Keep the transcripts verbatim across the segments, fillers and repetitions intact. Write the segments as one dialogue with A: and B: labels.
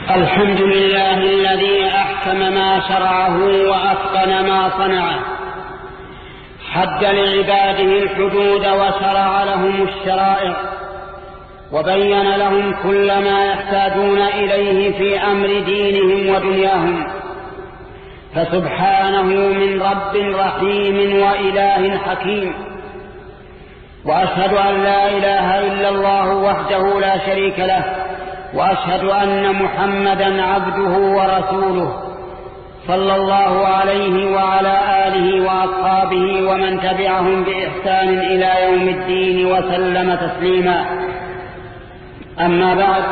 A: الحمد لله الذي أحكم ما شرعه وأتقن ما صنعه، حد لعباده الحدود وشرع لهم الشرائع، وبين لهم كل ما يحتاجون إليه في أمر دينهم ودنياهم، فسبحانه من رب رحيم وإله حكيم. وأشهد أن لا إله إلا الله وحده لا شريك له، وأشهد أن محمدا عبده ورسوله صلى الله عليه وعلى آله وأصحابه ومن تبعهم بإحسان إلى يوم الدين وسلم تسليما. أما بعد،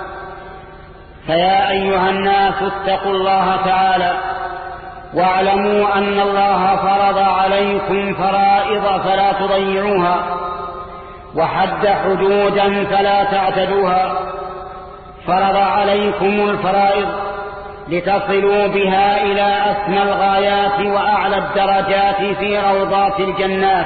A: فيا أيها الناس اتقوا الله تعالى واعلموا أن الله فرض عليكم فرائض فلا تضيعوها، وحد حدودا فلا تعتدوها. فرض عليكم الفرائض لتصلوا بها إلى أسمى الغايات وأعلى الدرجات في روضات الجنات،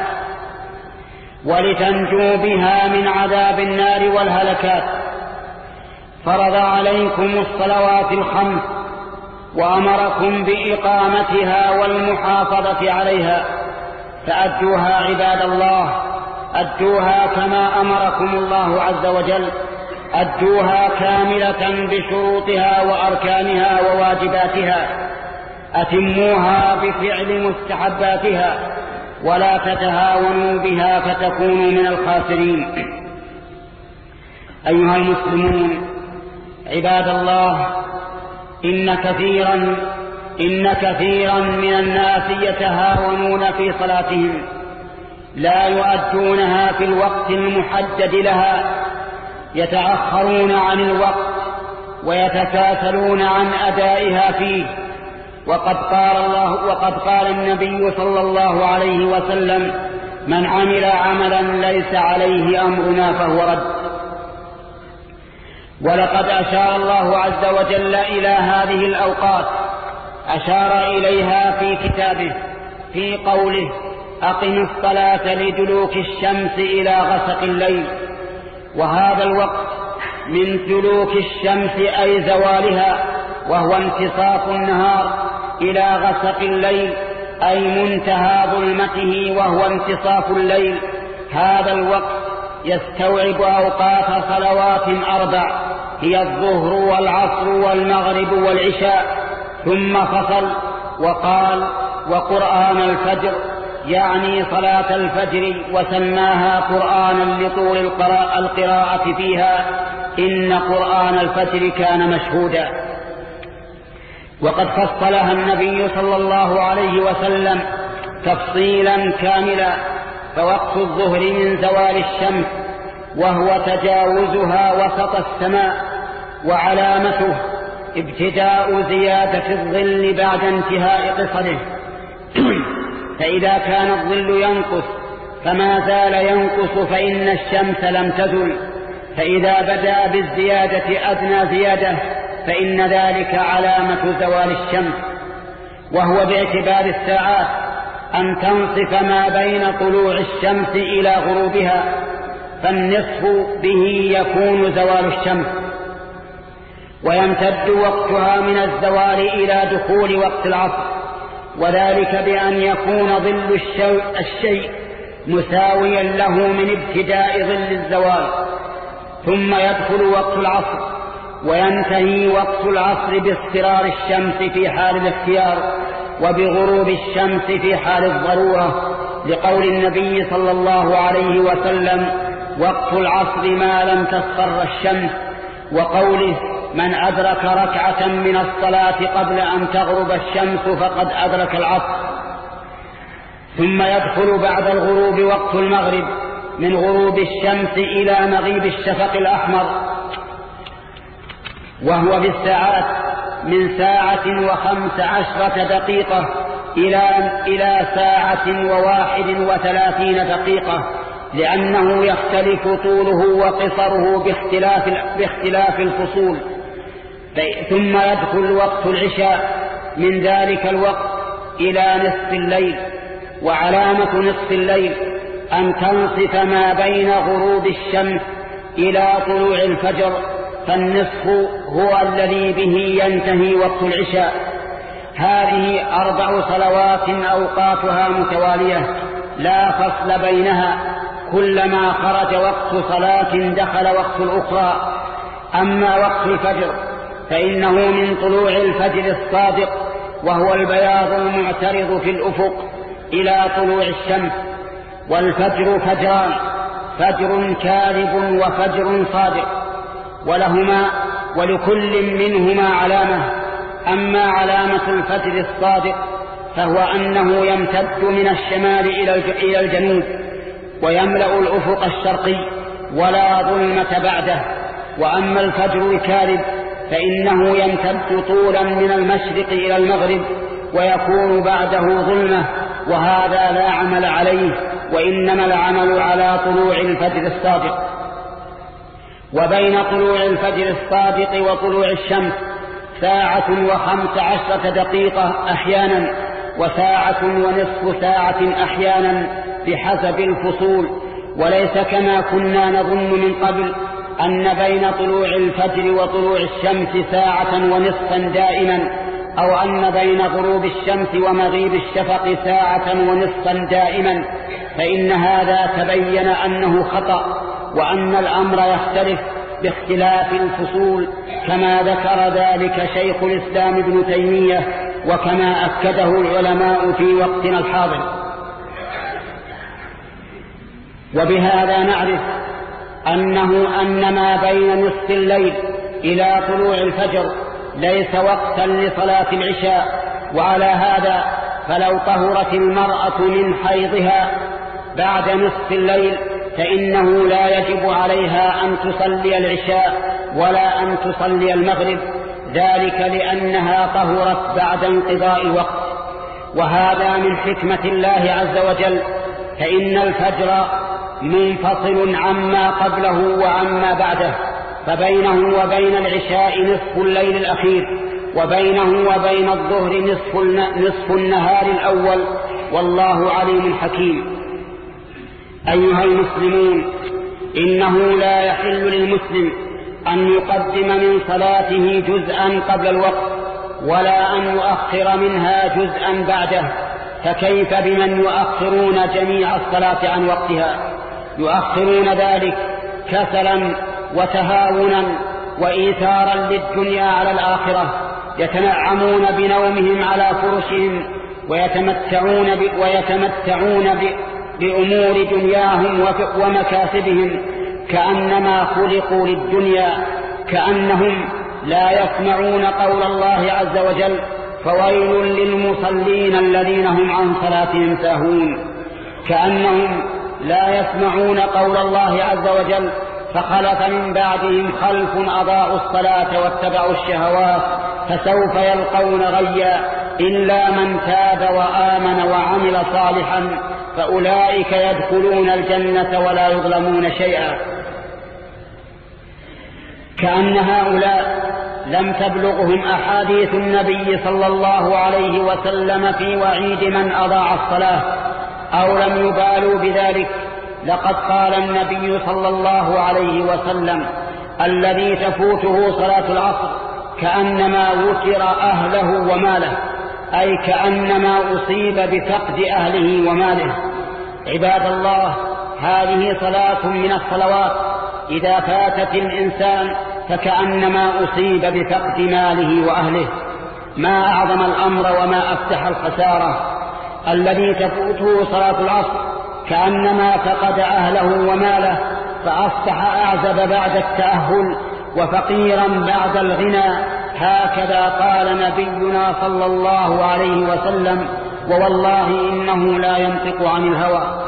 A: ولتنجوا بها من عذاب النار والهلكات. فرض عليكم الصلوات الخمس، وأمركم بإقامتها والمحافظة عليها، فأدوها عباد الله، أدوها كما أمركم الله عز وجل، أدوها كاملة بشروطها وأركانها وواجباتها، أتموها بفعل مستحباتها، ولا تتهاونوا بها فتكونوا من الخاسرين. أيها المسلمون عباد الله، إن كثيرا إن كثيرا من الناس يتهاونون في صلاتهم، لا يؤدونها في الوقت المحدد لها، يتأخرون عن الوقت ويتكاسلون عن أدائها فيه. وقد قال الله وقد قال النبي صلى الله عليه وسلم: من عمل عملا ليس عليه أمرنا فهو رد. ولقد أشار الله عز وجل إلى هذه الأوقات، أشار إليها في كتابه في قوله: أقم الصلاة لدلوك الشمس إلى غسق الليل. وهذا الوقت من دلوك الشمس أي زوالها، وهو انتصاف النهار، إلى غسق الليل أي منتهى ظلمته وهو انتصاف الليل. هذا الوقت يستوعب أوقات صلوات أربع، هي الظهر والعصر والمغرب والعشاء، ثم فصل وقال: وقرآن الفجر، يعني صلاة الفجر، وسماها قرآنا لطول القراءة فيها، إن قرآن الفجر كان مشهودا. وقد فصلها النبي صلى الله عليه وسلم تفصيلا كاملا. فوقت الظهر من زوال الشمس، وهو تجاوزها وسط السماء، وعلامته ابتداء زيادة الظل بعد انتهاء قصره. فإذا كان الظل ينقص فما زال ينقص فإن الشمس لم تزل، فإذا بدأ بالزيادة أدنى زيادة فإن ذلك علامة زوال الشمس. وهو باعتبار الساعات أن تنصف ما بين طلوع الشمس إلى غروبها، فالنصف به يكون زوال الشمس، ويمتد وقتها من الزوال إلى دخول وقت العصر، وذلك بأن يكون ظل الشيء مساويا له من ابتداء ظل الزوال، ثم يدخل وقت العصر، وينتهي وقت العصر باصفرار الشمس في حال الاختيار، وبغروب الشمس في حال الضرورة، لقول النبي صلى الله عليه وسلم: وقت العصر ما لم تصفر الشمس، وقوله: من أدرك ركعة من الصلاة قبل أن تغرب الشمس فقد أدرك العصر. ثم يدخل بعد الغروب وقت المغرب، من غروب الشمس إلى مغيب الشفق الأحمر، وهو بالساعات من ساعة وخمس عشرة دقيقة إلى إلى ساعة وواحد وثلاثين دقيقة، لأنه يختلف طوله وقصره باختلاف, باختلاف الفصول. ثم يدخل وقت العشاء من ذلك الوقت إلى نصف الليل. وعلامة نصف الليل أن تنصف ما بين غروب الشمس إلى طلوع الفجر، فالنصف هو الذي به ينتهي وقت العشاء. هذه أربع صلوات أوقاتها متوالية لا فصل بينها، كلما خرج وقت صلاة دخل وقت الأخرى. أما وقت الفجر فإنه من طلوع الفجر الصادق وهو البياض المعترض في الأفق إلى طلوع الشمس. والفجر فجران، فجر كاذب وفجر صادق، ولهما ولكل منهما علامة. أما علامة الفجر الصادق فهو أنه يمتد من الشمال إلى الجنوب ويملأ الأفق الشرقي ولا ظلمة بعده. وأما الفجر الكاذب فإنه يمتد طولا من المشرق إلى المغرب ويكون بعده ظلمة، وهذا لا عمل عليه، وإنما العمل على طلوع الفجر الصادق. وبين طلوع الفجر الصادق وطلوع الشمس ساعة وخمس عشرة دقيقة أحيانا، وساعة ونصف ساعة أحيانا بحسب الفصول. وليس كما كنا نظن من قبل أن بين طلوع الفجر وطلوع الشمس ساعة ونصفا دائما، أو أن بين غروب الشمس ومغيب الشفق ساعة ونصفا دائما، فإن هذا تبين أنه خطأ، وأن الأمر يختلف باختلاف الفصول، كما ذكر ذلك شيخ الإسلام ابن تيمية، وكما أكده العلماء في وقتنا الحاضر. وبهذا نعرف أنه أن ما بين نصف الليل إلى طلوع الفجر ليس وقتا لصلاة العشاء. وعلى هذا فلو طهرت المرأة من حيضها بعد نصف الليل فإنه لا يجب عليها أن تصلي العشاء ولا أن تصلي المغرب، ذلك لأنها طهرت بعد انقضاء الوقت. وهذا من حكمة الله عز وجل، فإن الفجر منفصل عما قبله وعما بعده، فبينه وبين العشاء نصف الليل الأخير، وبينه وبين الظهر نصف, نصف النهار الأول، والله عليم حكيم. أيها المسلمون، إنه لا يحل للمسلم أن يقدم من صلاته جزءا قبل الوقت ولا أن يؤخر منها جزءا بعده، فكيف بمن يؤخرون جميع الصلاة عن وقتها؟ يؤخرون ذلك كسلا وتهاونا وإيثارا للدنيا على الآخرة، يتنعمون بنومهم على فرشهم ويتمتعون, ب... ويتمتعون ب... بأمور دنياهم ومكاسبهم كأنما خلقوا للدنيا، كأنهم لا يسمعون قول الله عز وجل: فويل للمصلين الذين هم عن صلاتهم ساهون. كأنهم لا يسمعون قول الله عز وجل: فخلف من بعدهم خلف أضاعوا الصلاة واتبعوا الشهوات فسوف يلقون غيا إلا من تاب وآمن وعمل صالحا فأولئك يدخلون الجنة ولا يظلمون شيئا. كأن هؤلاء لم تبلغهم أحاديث النبي صلى الله عليه وسلم في وعيد من أضاع الصلاة، أو لم يبالوا بذلك. لقد قال النبي صلى الله عليه وسلم: الذي تفوته صلاة العصر كأنما وتر أهله وماله، أي كأنما أصيب بفقد أهله وماله. عباد الله، هذه صلاة من الصلوات إذا فاتت الإنسان فكأنما أصيب بفقد ماله وأهله. ما أعظم الأمر وما أفتح الخسارة. الذي تفوته صلاة العصر كأنما فقد أهله وماله، فأصبح أعزب بعد التأهل وفقيرا بعد الغنى. هكذا قال نبينا صلى الله عليه وسلم، ووالله إنه لا ينطق عن الهوى.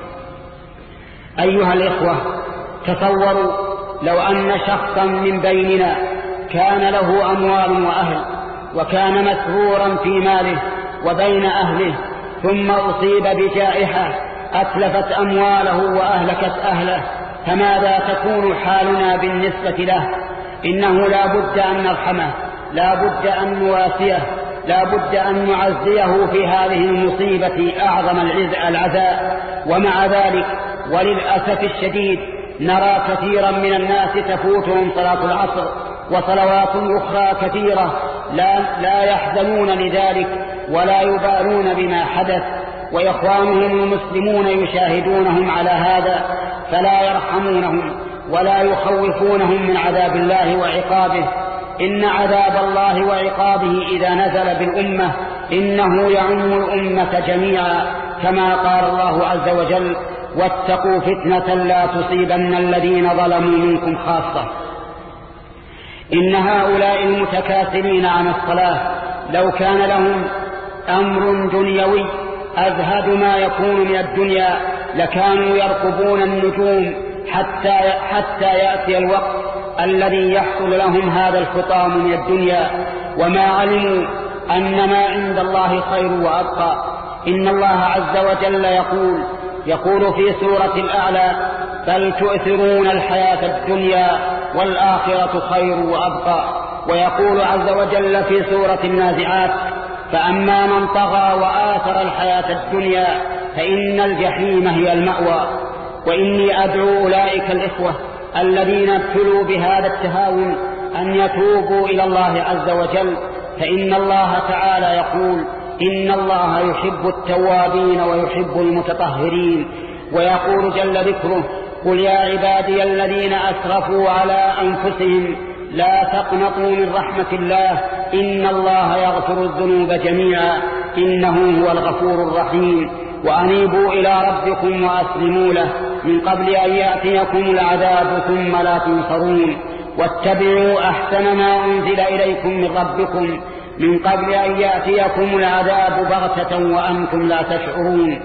A: أيها الإخوة، تصوروا لو أن شخصا من بيننا كان له أموال وأهل وكان مسرورا في ماله وبين أهله، ثم أصيب بجائحة أتلفت أمواله وأهلكت أهله، فماذا تكون حالنا بالنسبة له؟ إنه لا بد أن نرحمه، لا بد أن نواسيه، لا بد أن نعزيه في هذه المصيبة أعظم العزاء. ومع ذلك وللأسف الشديد نرى كثيرا من الناس تفوتهم صلاة العصر وصلوات أخرى كثيرة لا, لا يحزنون لذلك ولا يبالون بما حدث، وإخوانهم المسلمون يشاهدونهم على هذا فلا يرحمونهم ولا يخوفونهم من عذاب الله وعقابه. إن عذاب الله وعقابه إذا نزل بالأمة إنه يعم الأمة جميعا، كما قال الله عز وجل: واتقوا فتنة لا تصيبن الذين ظلموا منكم خاصة. إن هؤلاء المتكاسلين عن الصلاة لو كان لهم أمر دنيوي أزهد ما يكون من الدنيا لكانوا يرقبون النجوم حتى, حتى يأتي الوقت الذي يحصل لهم هذا الخطام من الدنيا، وما علموا أن ما عند الله خير وأبقى. إن الله عز وجل يقول يقول في سورة الأعلى: بل تؤثرون الحياة الدنيا والآخرة خير وأبقى. ويقول عز وجل في سورة النازعات: فأما من طغى وآثر الحياة الدنيا فإن الجحيم هي المأوى. وإني أدعو أولئك الإخوة الذين ابتلوا بهذا التهاون أن يتوبوا إلى الله عز وجل، فإن الله تعالى يقول: إن الله يحب التوابين ويحب المتطهرين. ويقول جل ذكره: قل يا عبادي الذين أسرفوا على أنفسهم لا تقنطوا من رحمة الله إن الله يغفر الذنوب جميعا إنه هو الغفور الرحيم. وأنيبوا إلى ربكم وأسلموا له من قبل أن يأتيكم العذاب ثم لا تنصرون. واتبعوا أحسن ما أنزل إليكم من ربكم من قبل أن يأتيكم العذاب بغتة وأنتم لا تشعرون.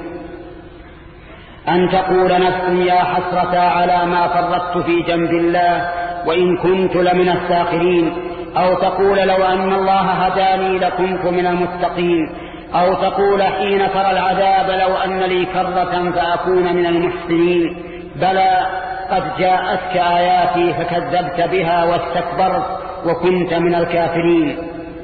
A: أن تقول نفس يا حسرة على ما فرطت في جنب الله وإن كنت لمن الساخرين، أو تقول لو أن الله هداني لكنت من المتقين، أو تقول حين ترى العذاب لو أن لي كرة فأكون من المحسنين. بلى قد جاءتك آياتي فكذبت بها واستكبرت وكنت من الكافرين.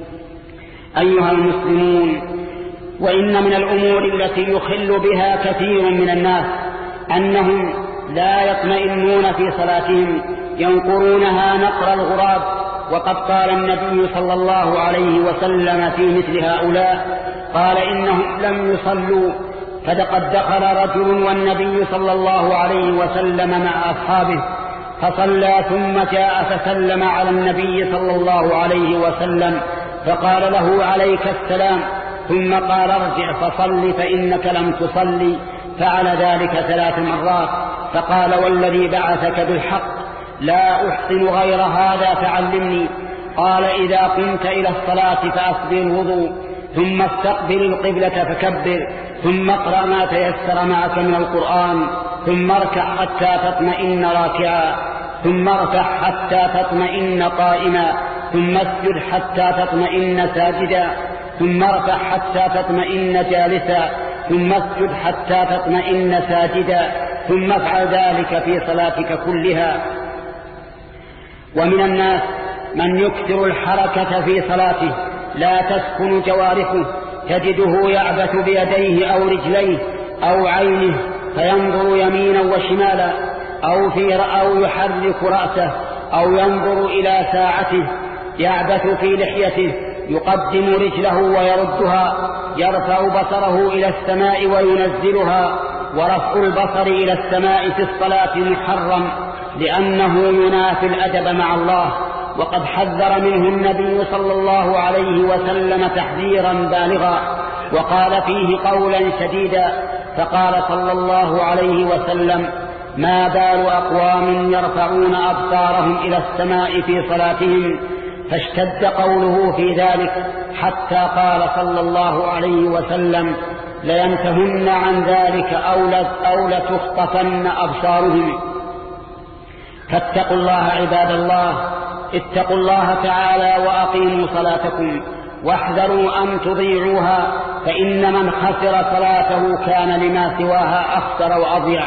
A: أيها المسلمون، وإن من الأمور التي يخل بها كثير من الناس أنهم لا يطمئنون في صلاتهم، ينقرونها نقر الغراب. وقد قال النبي صلى الله عليه وسلم في مثل هؤلاء قال: إنهم لم يصلوا. فقد دخل رجل والنبي صلى الله عليه وسلم مع أصحابه فصلى ثم جاء فسلم على النبي صلى الله عليه وسلم فقال له: عليك السلام. ثم قال: ارجع فصل فإنك لم تصلي. فعل ذلك ثلاث مرات. فقال: والذي بعثك بالحق لا أحسن غير هذا فعلمني. قال: إذا قمت إلى الصلاة فأسبغ الوضوء ثم استقبل القبلة فكبر ثم اقرأ ما تيسر معك من القرآن ثم اركع حتى تطمئن راكعا ثم اركع حتى تطمئن قائما ثم اسجد حتى تطمئن ساجدا ثم اركع حتى تطمئن جالسا ثم اسجد حتى تطمئن ساجدا ثم افعل ذلك في صلاتك كلها. ومن الناس من يكثر الحركة في صلاته لا تسكن جوارحه، تجده يعبث بيديه أو رجليه أو عينه فينظر يمينا وشمالا أو, في أو يحرك رأسه أو ينظر إلى ساعته، يعبث في لحيته، يقدم رجله ويردها، يرفع بصره إلى السماء وينزلها. ورفع البصر إلى السماء في الصلاة محرم لأنه ينافي الأدب مع الله، وقد حذر منه النبي صلى الله عليه وسلم تحذيرا بالغا وقال فيه قولا شديدا. فقال صلى الله عليه وسلم: ما بال أقوام يرفعون أبصارهم إلى السماء في صلاتهم؟ فاشتد قوله في ذلك حتى قال صلى الله عليه وسلم: لينتهن عن ذلك أو لتخطفن أبصارهم. فاتقوا الله عباد الله، اتقوا الله تعالى وأقيموا صلاتكم واحذروا أن تضيعوها، فإن من خسر صلاته كان لما سواها أخسر وأضيع.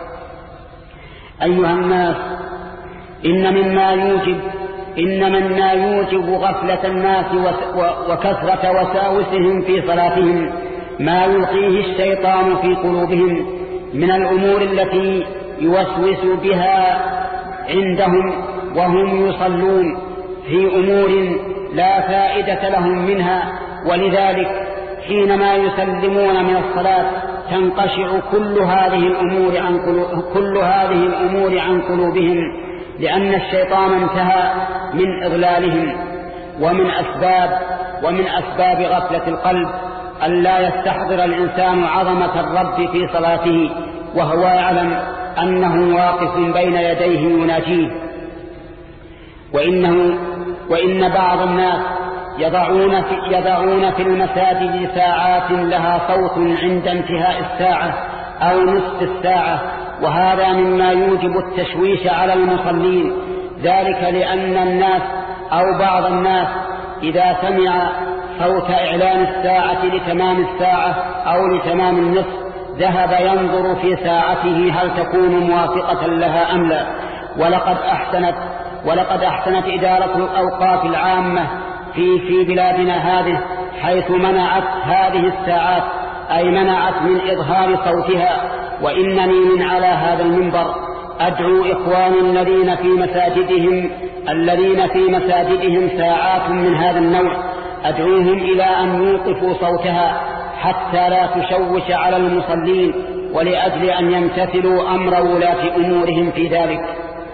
A: أيها الناس، إن مما يوجب إن مما يوجب غفلة الناس وكثرة وساوسهم في صلاتهم ما يلقيه الشيطان في قلوبهم من الأمور التي يوسوس بها عندهم وهم يصلون في أمور لا فائدة لهم منها، ولذلك حينما يسلمون من الصلاة تنقشع كل هذه الأمور عن قلوب كل هذه الأمور عن قلوبهم، لأن الشيطان انتهى من إضلالهم. ومن أسباب ومن أسباب غفلة القلب أن لا يستحضر الإنسان عظمة الرب في صلاته وهو يعلم أنه واقف بين يديه يناجيه. وإنه وإن بعض الناس يضعون في, يضعون في المساجد ساعات لها صوت عند انتهاء الساعة أو نصف الساعة، وهذا مما يوجب التشويش على المصلين، ذلك لأن الناس أو بعض الناس إذا سمع صوت إعلان الساعة لتمام الساعة أو لتمام النصف ذهب ينظر في ساعته هل تكون موافقة لها أم لا. ولقد أحسنت ولقد أحسنت إدارة الأوقاف العامة في في بلادنا هذه، حيث منعت هذه الساعات، أي منعت من إظهار صوتها. وإنني من على هذا المنبر أدعو إخواني الذين في مساجدهم الذين في مساجدهم ساعات من هذا النوع، أدعوهم إلى أن يوقفوا صوتها حتى لا تشوش على المصلين، ولأجل أن يمتثلوا أمر ولاة أمورهم في ذلك.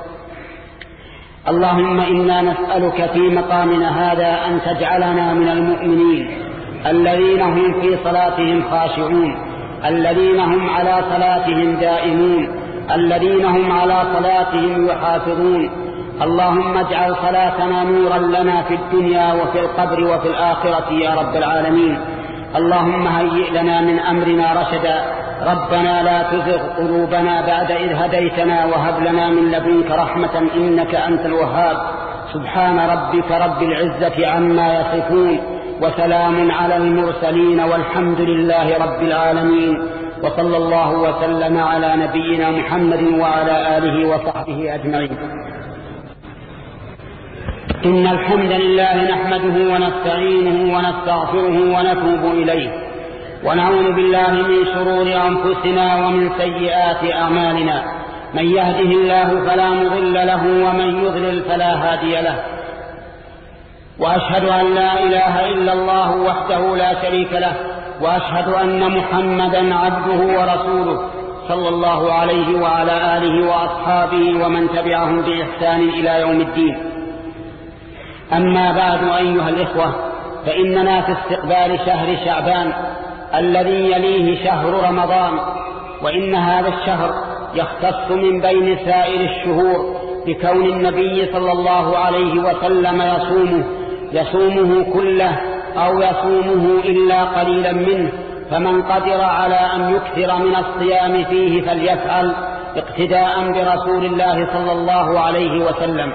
A: اللهم إنا نسألك في مقامنا هذا أن تجعلنا من المؤمنين الذين هم في صلاتهم خاشعون، الذين هم على صلاتهم دائمون، الذين هم على صلاتهم يحافظون. اللهم اجعل صلاتنا نورا لنا في الدنيا وفي القبر وفي الآخرة يا رب العالمين. اللهم هيئ لنا من أمرنا رشدا. ربنا لا تزغ قلوبنا بعد إذ هديتنا وهب لنا من لدنك رحمة إنك أنت الوهاب. سبحان ربك رب العزة عما يصفون، وسلام على المرسلين، والحمد لله رب العالمين. وصلى الله وسلم على نبينا محمد وعلى آله وصحبه أجمعين. إن الحمد لله نحمده ونستعينه ونستغفره ونتوب إليه، ونعوذ بالله من شرور أنفسنا ومن سيئات أعمالنا. من يهده الله فلا مضل له ومن يضلل فلا هادي له. وأشهد أن لا إله إلا الله وحده لا شريك له، وأشهد أن محمدا عبده ورسوله صلى الله عليه وعلى آله وأصحابه ومن تبعهم بإحسان إلى يوم الدين. أما بعد أيها الإخوة، فإننا في استقبال شهر شعبان الذي يليه شهر رمضان، وإن هذا الشهر يختص من بين سائر الشهور بكون النبي صلى الله عليه وسلم يصومه يصومه كله أو يصومه إلا قليلا منه، فمن قدر على أن يكثر من الصيام فيه فليفعل اقتداء برسول الله صلى الله عليه وسلم.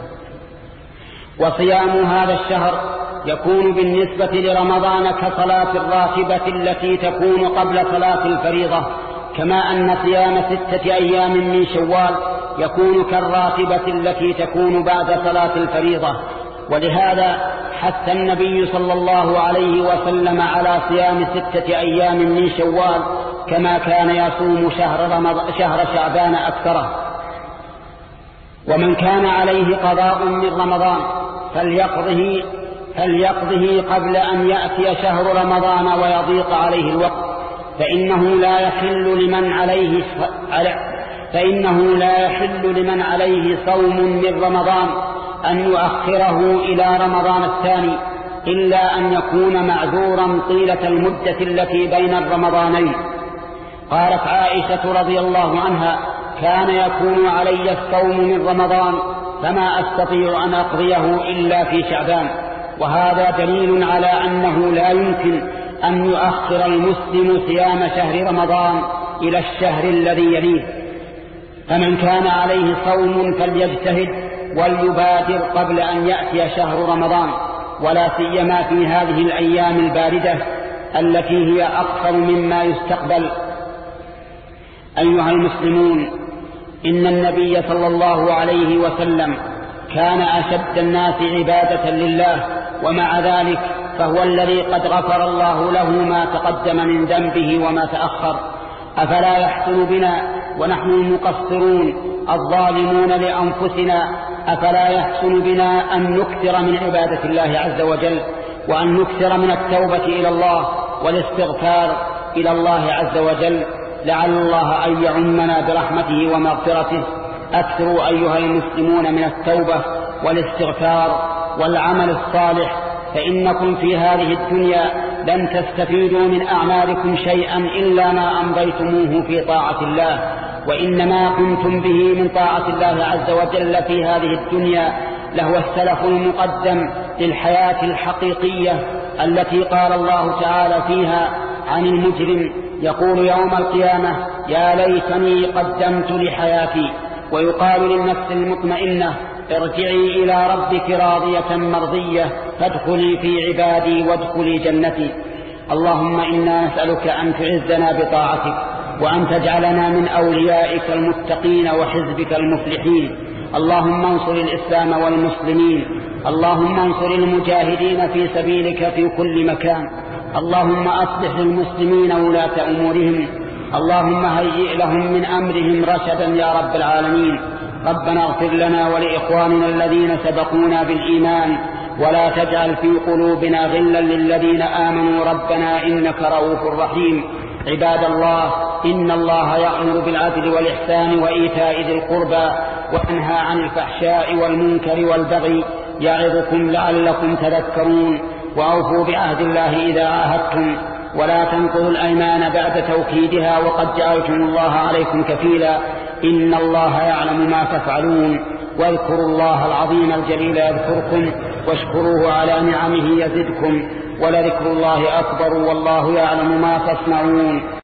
A: وصيام هذا الشهر يكون بالنسبة لرمضان كصلاة الراتبة التي تكون قبل صلاة الفريضة، كما أن صيام ستة أيام من شوال يكون كالراتبة التي تكون بعد صلاة الفريضة. ولهذا حث النبي صلى الله عليه وسلم على صيام ستة أيام من شوال، كما كان يصوم شهر, رمض... شهر شعبان أكثره. ومن كان عليه قضاء من رمضان فليقضه, فليقضه قبل أن يأتي شهر رمضان ويضيق عليه الوقت، فإنه لا يحل لمن عليه فإنه لا يحل لمن عليه صوم من رمضان أن يؤخره إلى رمضان الثاني، إلا أن يكون معذورا طيلة المدة التي بين الرمضانين. قالت عائشة رضي الله عنها: كان يكون علي الصوم من رمضان فما أستطيع أن أقضيه إلا في شعبان. وهذا دليل على أنه لا يمكن أن يؤخر المسلم صيام شهر رمضان إلى الشهر الذي يليه. فمن كان عليه صوم فليجتهد وليبادر قبل أن يأتي شهر رمضان، ولا سيما في هذه الأيام الباردة التي هي أكثر مما يستقبل. أيها المسلمون، إن النبي صلى الله عليه وسلم كان أشد الناس عبادة لله، ومع ذلك فهو الذي قد غفر الله له ما تقدم من ذنبه وما تأخر. أفلا يحسن بنا ونحن المقصرون الظالمون لأنفسنا، أفلا يحسن بنا أن نكثر من عبادة الله عز وجل، وأن نكثر من التوبة إلى الله والاستغفار إلى الله عز وجل، لعل الله أن يعمنا برحمته ومغفرته. أكثروا أيها المسلمون من التوبة والاستغفار والعمل الصالح، فإنكم في هذه الدنيا لن تستفيدوا من أعمالكم شيئا إلا ما أمضيتموه في طاعة الله، وإنما كنتم به من طاعة الله عز وجل في هذه الدنيا لهو السلف المقدم للحياة الحقيقية التي قال الله تعالى فيها عن المجرم يقول يوم القيامة يا ليتني قدمت لحياتي، ويقال للنفس المطمئنة ارجعي إلى ربك راضية مرضية فادخلي في عبادي وادخلي جنتي. اللهم إنا نسألك أن تعزنا بطاعتك، وأن تجعلنا من أوليائك المتقين وحزبك المفلحين. اللهم انصر الإسلام والمسلمين، اللهم انصر المجاهدين في سبيلك في كل مكان، اللهم أصلح للمسلمين ولاة أمورهم، اللهم هيئ لهم من أمرهم رشدا يا رب العالمين. ربنا اغفر لنا ولإخواننا الذين سبقونا بالإيمان، ولا تجعل في قلوبنا غلا للذين آمنوا ربنا إنك رؤوف رحيم. عباد الله، إن الله يأمر بالعدل والإحسان وإيتاء ذي القربى وينهى عن الفحشاء والمنكر والبغي يعظكم لعلكم تذكرون. وأوفوا بعهد الله إذا عاهدتم، ولا تنقضوا الأيمان بعد توكيدها وقد جعلتم الله عليكم كفيلا، إن الله يعلم ما تفعلون. واذكروا الله العظيم الجليل يذكركم، واشكروه على نعمه يزدكم، ولذكر الله أكبر والله يعلم ما تصنعون.